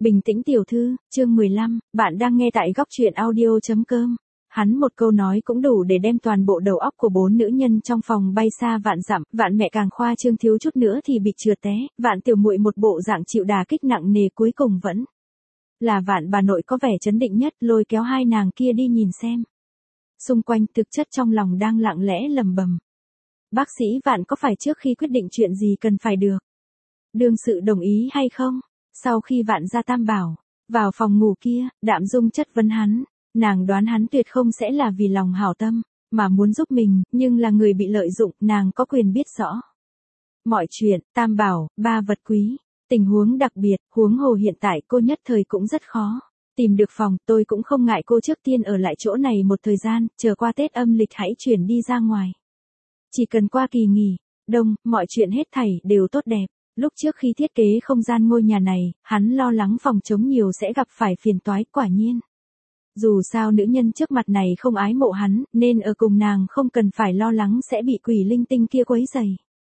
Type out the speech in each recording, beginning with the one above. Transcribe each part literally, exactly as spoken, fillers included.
Bình tĩnh tiểu thư, chương mười lăm, bạn đang nghe tại góc truyện audio chấm com. Hắn một câu nói cũng đủ để đem toàn bộ đầu óc của bốn nữ nhân trong phòng bay xa vạn dặm, vạn mẹ càng khoa trương thiếu chút nữa thì bị trượt té, vạn tiểu muội một bộ dạng chịu đà kích nặng nề cuối cùng vẫn là vạn bà nội có vẻ chấn định nhất, lôi kéo hai nàng kia đi nhìn xem. Xung quanh thực chất trong lòng đang lặng lẽ lầm bầm. Bác sĩ Vạn có phải trước khi quyết định chuyện gì cần phải được đương sự đồng ý hay không? Sau khi Vạn ra tam bảo, vào phòng ngủ kia, Đạm Dung chất vấn hắn, nàng đoán hắn tuyệt không sẽ là vì lòng hảo tâm, mà muốn giúp mình, nhưng là người bị lợi dụng, nàng có quyền biết rõ. Mọi chuyện, tam bảo, ba vật quý, tình huống đặc biệt, huống hồ hiện tại cô nhất thời cũng rất khó. Tìm được phòng, tôi cũng không ngại cô trước tiên ở lại chỗ này một thời gian, chờ qua Tết âm lịch hãy chuyển đi ra ngoài. Chỉ cần qua kỳ nghỉ, đông, mọi chuyện hết thảy đều tốt đẹp. Lúc trước khi thiết kế không gian ngôi nhà này, hắn lo lắng phòng chống nhiều sẽ gặp phải phiền toái, quả nhiên. Dù sao nữ nhân trước mặt này không ái mộ hắn, nên ở cùng nàng không cần phải lo lắng sẽ bị quỷ linh tinh kia quấy rầy.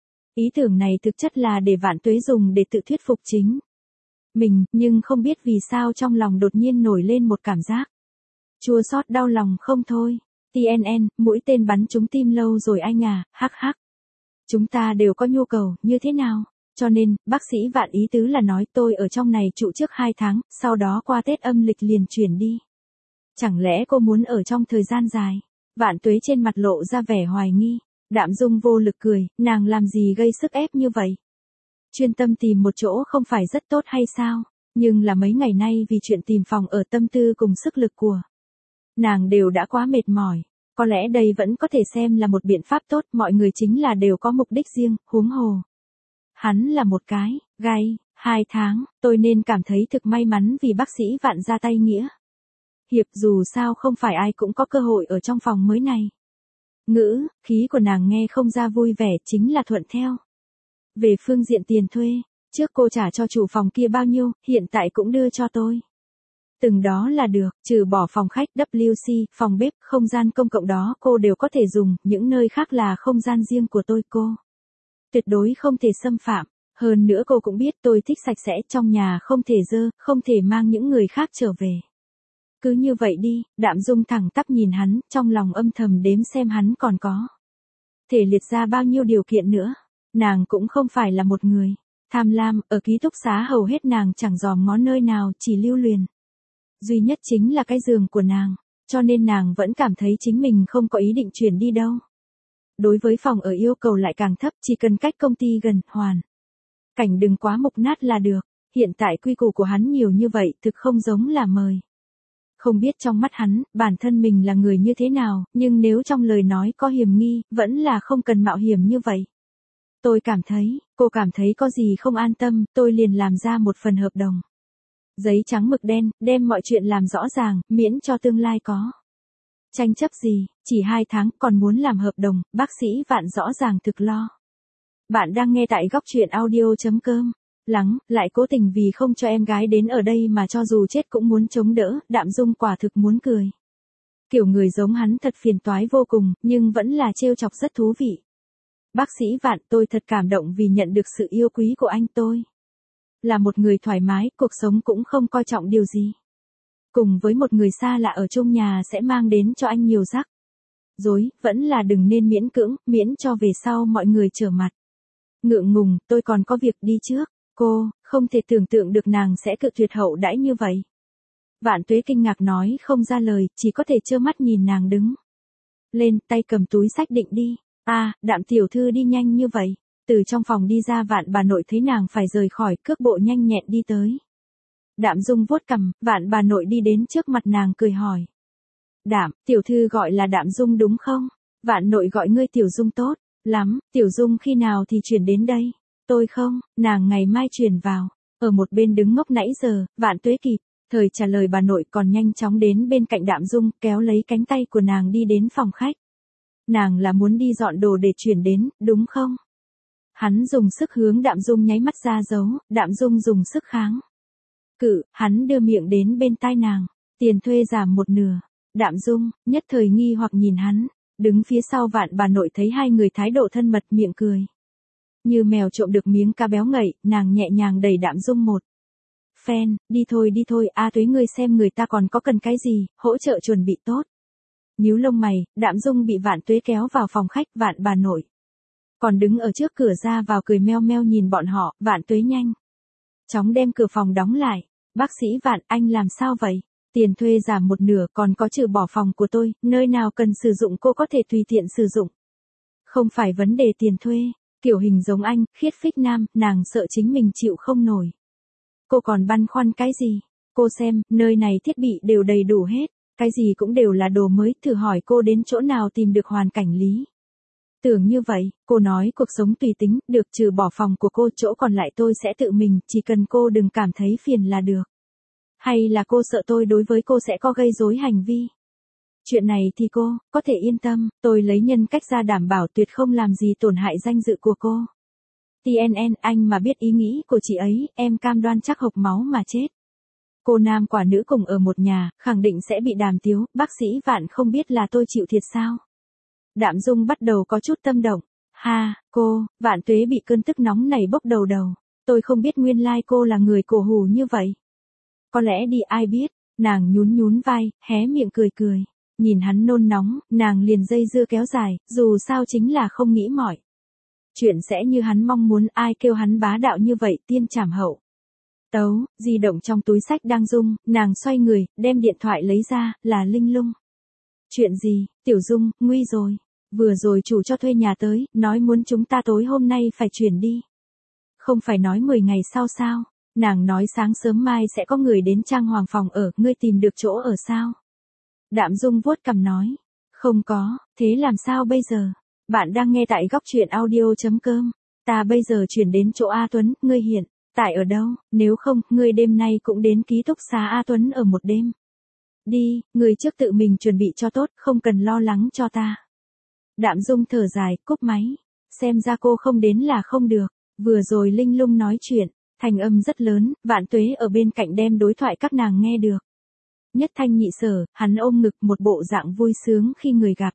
Ý tưởng này thực chất là để Vạn Tuế dùng để tự thuyết phục chính mình, nhưng không biết vì sao trong lòng đột nhiên nổi lên một cảm giác chua xót đau lòng không thôi. tê en en, mũi tên bắn trúng tim lâu rồi anh à, hắc hắc. Chúng ta đều có nhu cầu, như thế nào? Cho nên, bác sĩ Vạn ý tứ là nói tôi ở trong này trụ trước hai tháng, sau đó qua Tết âm lịch liền chuyển đi. Chẳng lẽ cô muốn ở trong thời gian dài? Vạn Tuế trên mặt lộ ra vẻ hoài nghi. Đạm Dung vô lực cười, nàng làm gì gây sức ép như vậy? Chuyên tâm tìm một chỗ không phải rất tốt hay sao? Nhưng là mấy ngày nay vì chuyện tìm phòng ở tâm tư cùng sức lực của nàng đều đã quá mệt mỏi. Có lẽ đây vẫn có thể xem là một biện pháp tốt, mọi người chính là đều có mục đích riêng, huống hồ. Hắn là một cái, gai, hai tháng, tôi nên cảm thấy thực may mắn vì bác sĩ Vạn ra tay nghĩa hiệp, dù sao không phải ai cũng có cơ hội ở trong phòng mới này. Ngữ, khí của nàng nghe không ra vui vẻ, chính là thuận theo. Về phương diện tiền thuê, trước cô trả cho chủ phòng kia bao nhiêu, hiện tại cũng đưa cho tôi. Từng đó là được, trừ bỏ phòng khách W C, phòng bếp, không gian công cộng đó cô đều có thể dùng, những nơi khác là không gian riêng của tôi cô. Tuyệt đối không thể xâm phạm, hơn nữa cô cũng biết tôi thích sạch sẽ, trong nhà không thể dơ, không thể mang những người khác trở về. Cứ như vậy đi, Đạm Dung thẳng tắp nhìn hắn, trong lòng âm thầm đếm xem hắn còn có thể liệt ra bao nhiêu điều kiện nữa. Nàng cũng không phải là một người tham lam, ở ký túc xá hầu hết nàng chẳng dòm ngó nơi nào, chỉ lưu luyến. Duy nhất chính là cái giường của nàng, cho nên nàng vẫn cảm thấy chính mình không có ý định chuyển đi đâu. Đối với phòng ở yêu cầu lại càng thấp, chỉ cần cách công ty gần, hoàn cảnh đừng quá mục nát là được. Hiện tại quy củ của hắn nhiều như vậy, thực không giống là mời. Không biết trong mắt hắn, bản thân mình là người như thế nào, nhưng nếu trong lời nói có hiểm nghi, vẫn là không cần mạo hiểm như vậy. Tôi cảm thấy, cô cảm thấy có gì không an tâm, tôi liền làm ra một phần hợp đồng. Giấy trắng mực đen, đem mọi chuyện làm rõ ràng, miễn cho tương lai có tranh chấp gì, chỉ hai tháng còn muốn làm hợp đồng, bác sĩ Vạn rõ ràng thực lo. Bạn đang nghe tại góc truyện audio chấm com. Lắng, lại cố tình vì không cho em gái đến ở đây mà cho dù chết cũng muốn chống đỡ, Đạm Dung quả thực muốn cười. Kiểu người giống hắn thật phiền toái vô cùng, nhưng vẫn là trêu chọc rất thú vị. Bác sĩ Vạn, tôi thật cảm động vì nhận được sự yêu quý của anh. Tôi là một người thoải mái, cuộc sống cũng không coi trọng điều gì. Cùng với một người xa lạ ở chung nhà sẽ mang đến cho anh nhiều rắc rối, vẫn là đừng nên miễn cưỡng, miễn cho về sau mọi người trở mặt. Ngượng ngùng, tôi còn có việc đi trước. Cô, không thể tưởng tượng được nàng sẽ cự tuyệt hậu đãi như vậy. Vạn Tuế kinh ngạc nói không ra lời, chỉ có thể trơ mắt nhìn nàng đứng lên, tay cầm túi xách định đi. A, à, Đạm tiểu thư đi nhanh như vậy. Từ trong phòng đi ra, Vạn bà nội thấy nàng phải rời khỏi, cước bộ nhanh nhẹn đi tới. Đạm Dung vuốt cằm, Vạn bà nội đi đến trước mặt nàng cười hỏi. Đạm, tiểu thư gọi là Đạm Dung đúng không? Vạn nội gọi ngươi Tiểu Dung tốt lắm, Tiểu Dung khi nào thì chuyển đến đây? Tôi không, nàng ngày mai chuyển vào. Ở một bên đứng ngốc nãy giờ, Vạn Tuế kịp thời trả lời bà nội, còn nhanh chóng đến bên cạnh Đạm Dung, kéo lấy cánh tay của nàng đi đến phòng khách. Nàng là muốn đi dọn đồ để chuyển đến, đúng không? Hắn dùng sức hướng Đạm Dung nháy mắt ra dấu, Đạm Dung dùng sức kháng cự, hắn đưa miệng đến bên tai nàng. Tiền thuê giảm một nửa. Đạm Dung nhất thời nghi hoặc nhìn hắn. Đứng phía sau Vạn bà nội thấy hai người thái độ thân mật, miệng cười như mèo trộm được miếng cá béo ngậy, nàng nhẹ nhàng đẩy Đạm Dung một fan, đi thôi đi thôi, A Tuế ngươi xem người ta còn có cần cái gì, hỗ trợ chuẩn bị tốt. Nhíu lông mày, Đạm Dung bị Vạn Tuế kéo vào phòng khách, Vạn bà nội còn đứng ở trước cửa ra vào cười meo meo nhìn bọn họ, Vạn Tuế nhanh chóng đem cửa phòng đóng lại. Bác sĩ Vạn, anh làm sao vậy? Tiền thuê giảm một nửa, còn có trừ bỏ phòng của tôi, nơi nào cần sử dụng cô có thể tùy tiện sử dụng. Không phải vấn đề tiền thuê, kiểu hình giống anh, khiết phích nam, nàng sợ chính mình chịu không nổi. Cô còn băn khoăn cái gì? Cô xem, nơi này thiết bị đều đầy đủ hết, cái gì cũng đều là đồ mới, thử hỏi cô đến chỗ nào tìm được hoàn cảnh lý. Tưởng như vậy, cô nói cuộc sống tùy tính, được trừ bỏ phòng của cô, chỗ còn lại tôi sẽ tự mình, chỉ cần cô đừng cảm thấy phiền là được. Hay là cô sợ tôi đối với cô sẽ có gây rối hành vi? Chuyện này thì cô, có thể yên tâm, tôi lấy nhân cách ra đảm bảo tuyệt không làm gì tổn hại danh dự của cô. tê en en, anh mà biết ý nghĩ của chị ấy, em cam đoan chắc hộc máu mà chết. Cô nam quả nữ cùng ở một nhà, khẳng định sẽ bị đàm tiếu, bác sĩ Vạn không biết là tôi chịu thiệt sao? Đạm Dung bắt đầu có chút tâm động. Ha, cô, Vạn Tuế bị cơn tức nóng này bốc đầu đầu. Tôi không biết nguyên lai cô là người cổ hủ như vậy. Có lẽ đi ai biết, nàng nhún nhún vai, hé miệng cười cười. Nhìn hắn nôn nóng, nàng liền dây dưa kéo dài, dù sao chính là không nghĩ mỏi. Chuyện sẽ như hắn mong muốn, ai kêu hắn bá đạo như vậy, tiên trảm hậu. Tấu, di động trong túi sách đang rung, nàng xoay người, đem điện thoại lấy ra, là Linh Lung. Chuyện gì, Tiểu Dung, nguy rồi. Vừa rồi chủ cho thuê nhà tới, nói muốn chúng ta tối hôm nay phải chuyển đi. Không phải nói mười ngày sau sao? Nàng nói sáng sớm mai sẽ có người đến trang hoàng phòng ở, ngươi tìm được chỗ ở sao? Đạm Dung vuốt cằm nói. Không có, thế làm sao bây giờ? Bạn đang nghe tại góc truyện audio.com. Ta bây giờ chuyển đến chỗ A Tuấn, ngươi hiện tại ở đâu? Nếu không, ngươi đêm nay cũng đến ký túc xá A Tuấn ở một đêm. Đi, người trước tự mình chuẩn bị cho tốt, không cần lo lắng cho ta. Đạm Dung thở dài, cúp máy. Xem ra cô không đến là không được. Vừa rồi Linh Lung nói chuyện, thành âm rất lớn, Vạn Tuế ở bên cạnh đem đối thoại các nàng nghe được. Nhất thanh nhị sở, hắn ôm ngực một bộ dạng vui sướng khi người gặp.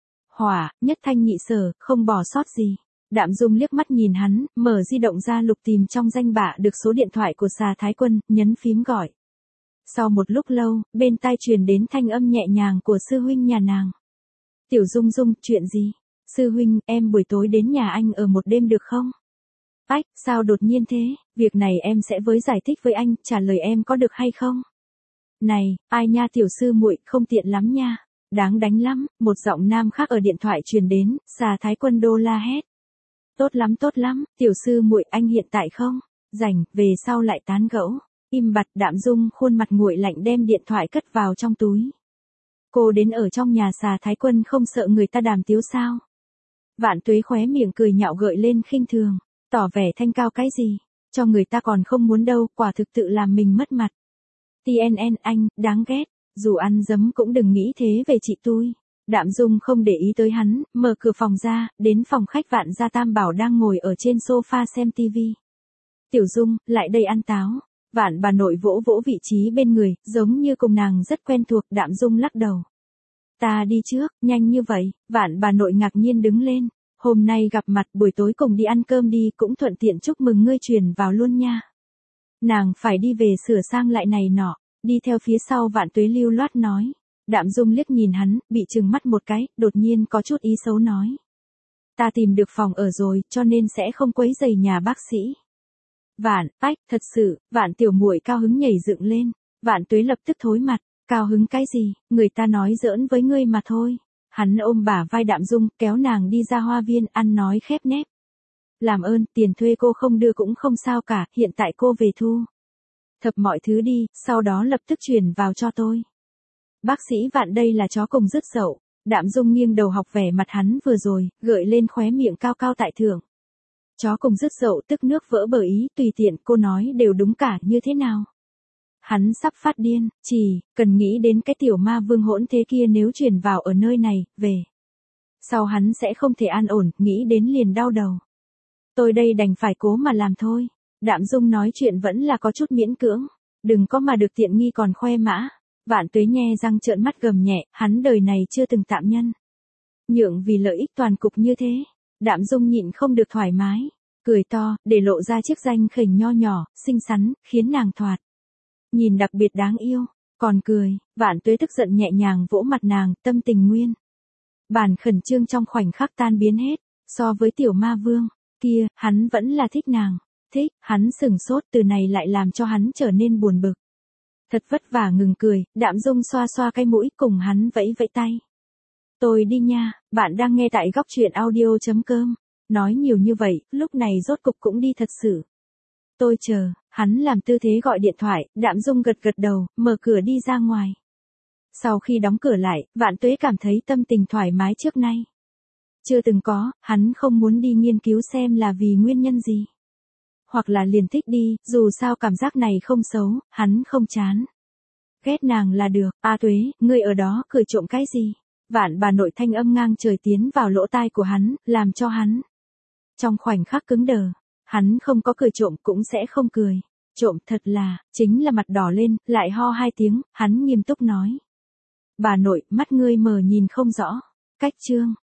Hỏa, nhất thanh nhị sở, không bỏ sót gì. Đạm Dung liếc mắt nhìn hắn, mở di động ra lục tìm trong danh bạ được số điện thoại của Xà Thái Quân, nhấn phím gọi. Sau một lúc lâu, bên tai truyền đến thanh âm nhẹ nhàng của sư huynh nhà nàng. Tiểu Dung Dung, chuyện gì? Sư huynh, em buổi tối đến nhà anh ở một đêm được không? Ách, sao đột nhiên thế? Việc này em sẽ với giải thích với anh, trả lời em có được hay không? Này, ai nha tiểu sư muội, không tiện lắm nha. Đáng đánh lắm, một giọng nam khác ở điện thoại truyền đến, Xà Thái Quân đô la hét. Tốt lắm tốt lắm, tiểu sư muội anh hiện tại không? Rảnh, về sau lại tán gẫu. Im bặt, Đạm Dung khuôn mặt nguội lạnh đem điện thoại cất vào trong túi. Cô đến ở trong nhà Xà Thái Quân không sợ người ta đàm tiếu sao? Vạn Tuế khóe miệng cười nhạo gợi lên khinh thường, tỏ vẻ thanh cao cái gì, cho người ta còn không muốn đâu, quả thực tự làm mình mất mặt. tê en en anh, đáng ghét, dù ăn dấm cũng đừng nghĩ thế về chị tôi. Đạm Dung không để ý tới hắn, mở cửa phòng ra, đến phòng khách Vạn Gia Tam Bảo đang ngồi ở trên sofa xem tivi. Tiểu Dung, lại đây ăn táo. Vạn bà nội vỗ vỗ vị trí bên người, giống như cùng nàng rất quen thuộc, Đạm Dung lắc đầu. Ta đi trước, nhanh như vậy, Vạn bà nội ngạc nhiên đứng lên. Hôm nay gặp mặt, buổi tối cùng đi ăn cơm đi, cũng thuận tiện chúc mừng ngươi truyền vào luôn nha. Nàng phải đi về sửa sang lại này nọ, đi theo phía sau Vạn Tuế lưu loát nói. Đạm Dung liếc nhìn hắn, bị trừng mắt một cái, đột nhiên có chút ý xấu nói. Ta tìm được phòng ở rồi, cho nên sẽ không quấy rầy nhà bác sĩ. Vạn, ách, thật sự, Vạn tiểu muội cao hứng nhảy dựng lên. Vạn Tuế lập tức thối mặt, cao hứng cái gì, người ta nói giỡn với ngươi mà thôi. Hắn ôm bả vai Đạm Dung, kéo nàng đi ra hoa viên, ăn nói khép nép. Làm ơn, tiền thuê cô không đưa cũng không sao cả, hiện tại cô về thu thập mọi thứ đi, sau đó lập tức chuyển vào cho tôi. Bác sĩ Vạn đây là chó cùng rứt dậu. Đạm Dung nghiêng đầu học vẻ mặt hắn vừa rồi, gợi lên khóe miệng cao cao tại thượng. Chó cùng rứt dậu tức nước vỡ bờ ý, tùy tiện cô nói đều đúng cả, như thế nào? Hắn sắp phát điên, chỉ cần nghĩ đến cái tiểu ma vương hỗn thế kia nếu chuyển vào ở nơi này, về. Sau hắn sẽ không thể an ổn, nghĩ đến liền đau đầu. Tôi đây đành phải cố mà làm thôi. Đạm Dung nói chuyện vẫn là có chút miễn cưỡng. Đừng có mà được tiện nghi còn khoe mã. Vạn Tuế nhe răng trợn mắt gầm nhẹ, hắn đời này chưa từng tạm nhân. Nhượng vì lợi ích toàn cục như thế. Đạm Dung nhịn không được thoải mái. Cười to, để lộ ra chiếc ranh khểnh nho nhỏ, xinh xắn, khiến nàng thoạt nhìn đặc biệt đáng yêu, còn cười. Vạn Tuế tức giận nhẹ nhàng vỗ mặt nàng, tâm tình nguyên bản khẩn trương trong khoảnh khắc tan biến hết, so với tiểu ma vương kia, hắn vẫn là thích nàng. Thích, hắn sừng sốt, từ này lại làm cho hắn trở nên buồn bực. Thật vất vả ngừng cười, Đạm Dung xoa xoa cái mũi cùng hắn vẫy vẫy tay. Tôi đi nha, bạn đang nghe tại góc truyện audio chấm com. Nói nhiều như vậy, lúc này rốt cục cũng đi thật sự. Tôi chờ, hắn làm tư thế gọi điện thoại, Đạm Dung gật gật đầu, mở cửa đi ra ngoài. Sau khi đóng cửa lại, Vạn Tuế cảm thấy tâm tình thoải mái trước nay chưa từng có, hắn không muốn đi nghiên cứu xem là vì nguyên nhân gì. Hoặc là liền thích đi, dù sao cảm giác này không xấu, hắn không chán. Ghét nàng là được. A Tuế, ngươi ở đó cười trộm cái gì? Vạn bà nội thanh âm ngang trời tiến vào lỗ tai của hắn, làm cho hắn trong khoảnh khắc cứng đờ. Hắn không có cười trộm cũng sẽ không cười. Trộm thật là, chính là mặt đỏ lên, lại ho hai tiếng, hắn nghiêm túc nói. Bà nội, mắt ngươi mờ nhìn không rõ. Cách chương.